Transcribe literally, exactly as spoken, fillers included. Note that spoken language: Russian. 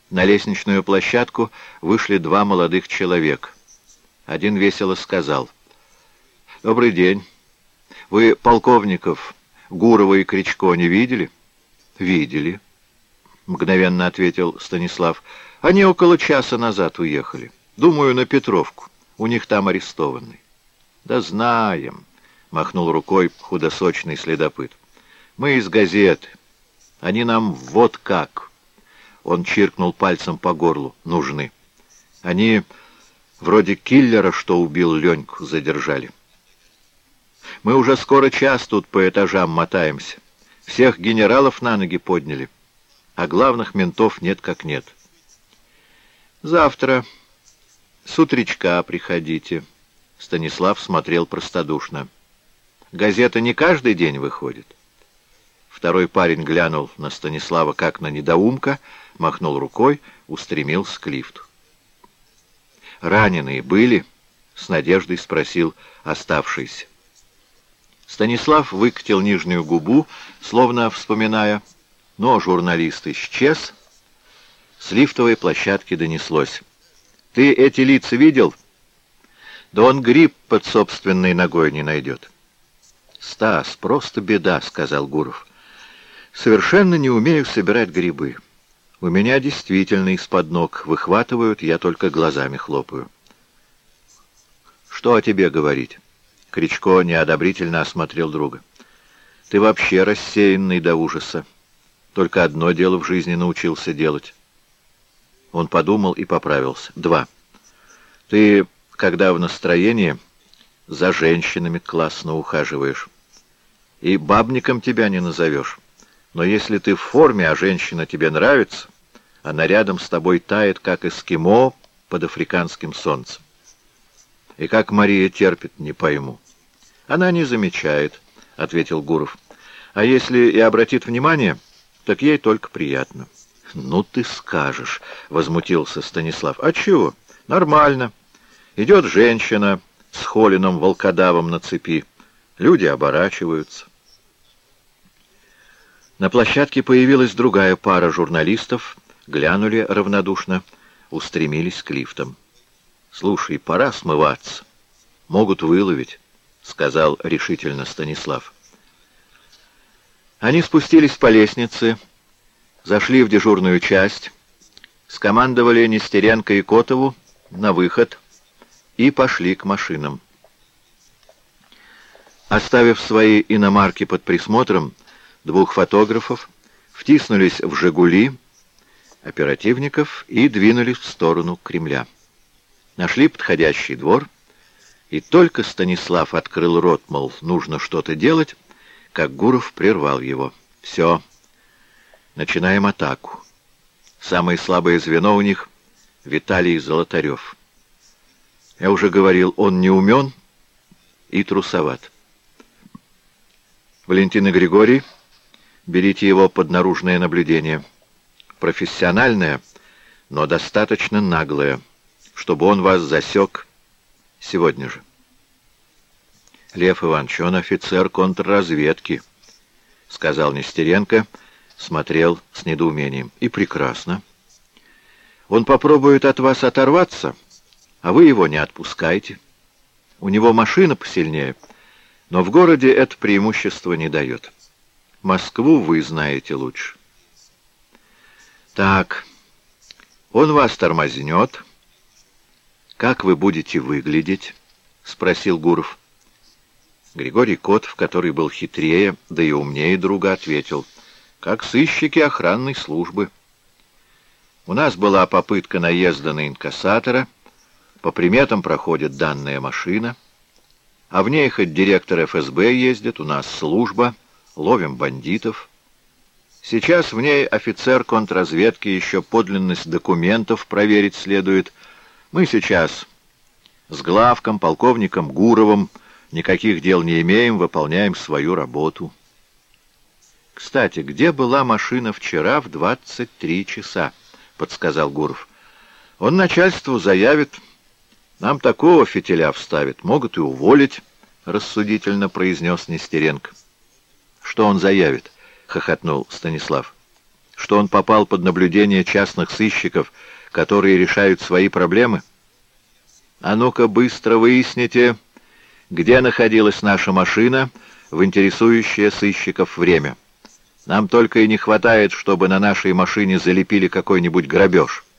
На лестничную площадку вышли два молодых человека. Один весело сказал: «Добрый день. Вы полковников Гурова и Кричко не видели?» «Видели», — мгновенно ответил Станислав. «Они около часа назад уехали. Думаю, на Петровку. У них там арестованный». «Да знаем», — махнул рукой худосочный следопыт. «Мы из газеты. Они нам вот как». Он чиркнул пальцем по горлу. «Нужны. Они вроде киллера, что убил Леньку, задержали. Мы уже скоро час тут по этажам мотаемся. Всех генералов на ноги подняли, а главных ментов нет как нет. Завтра с утречка приходите». Станислав смотрел простодушно. «Газета не каждый день выходит?» Второй парень глянул на Станислава как на недоумка, махнул рукой, устремился к лифту. «Раненые были?» — с надеждой спросил оставшийся. Станислав выкатил нижнюю губу, словно вспоминая, но журналист исчез. С лифтовой площадки донеслось: «Ты эти лица видел? Да он гриб под собственной ногой не найдет». «Стас, просто беда», — сказал Гуров. «Совершенно не умею собирать грибы. У меня действительно из-под ног выхватывают, я только глазами хлопаю». «Что о тебе говорить?» Кричко неодобрительно осмотрел друга. «Ты вообще рассеянный до ужаса. Только одно дело в жизни научился делать». Он подумал и поправился. «Два. Ты, когда в настроении, за женщинами классно ухаживаешь. И бабником тебя не назовешь. Но если ты в форме, а женщина тебе нравится, она рядом с тобой тает, как эскимо под африканским солнцем. И как Мария терпит, не пойму». «Она не замечает», — ответил Гуров. «А если и обратит внимание, так ей только приятно». «Ну ты скажешь», — возмутился Станислав. «А чего? Нормально. Идет женщина с холеным волкодавом на цепи. Люди оборачиваются». На площадке появилась другая пара журналистов, глянули равнодушно, устремились к лифтам. «Слушай, пора смываться. Могут выловить», — сказал решительно Станислав. Они спустились по лестнице, зашли в дежурную часть, скомандовали Нестеренко и Котову на выход и пошли к машинам. Оставив свои иномарки под присмотром двух фотографов, втиснулись в «Жигули» оперативников и двинулись в сторону Кремля. Нашли подходящий двор, и только Станислав открыл рот, мол, нужно что-то делать, как Гуров прервал его. «Все, начинаем атаку. Самое слабое звено у них — Виталий Золотарев. Я уже говорил, он не умен и трусоват. Валентин и Григорий, берите его под наружное наблюдение. Профессиональное, но достаточно наглое, чтобы он вас засек сегодня же». «Лев Иванович, он офицер контрразведки», — сказал Нестеренко, смотрел с недоумением. «И прекрасно. Он попробует от вас оторваться, а вы его не отпускаете. У него машина посильнее, но в городе это преимущество не дает. Москву вы знаете лучше. Так, он вас тормознет. Как вы будете выглядеть?» — спросил Гуров. Григорий Котов, который был хитрее, да и умнее друга, ответил: «Как сыщики охранной службы. У нас была попытка наезда на инкассатора, по приметам проходит данная машина, а в ней хоть директор эф эс бэ ездит, у нас служба, ловим бандитов. Сейчас в ней офицер контрразведки, еще подлинность документов проверить следует. Мы сейчас с главком, полковником Гуровым никаких дел не имеем, выполняем свою работу». «Кстати, где была машина вчера в двадцать три часа?» — подсказал Гуров. «Он начальству заявит, нам такого фитиля вставит, могут и уволить», — рассудительно произнес Нестеренко. «Что он заявит?» — хохотнул Станислав. что он попал под наблюдение частных сыщиков, которые решают свои проблемы? А ну-ка быстро выясните, где находилась наша машина в интересующее сыщиков время. Нам только и не хватает, чтобы на нашей машине залепили какой-нибудь грабеж».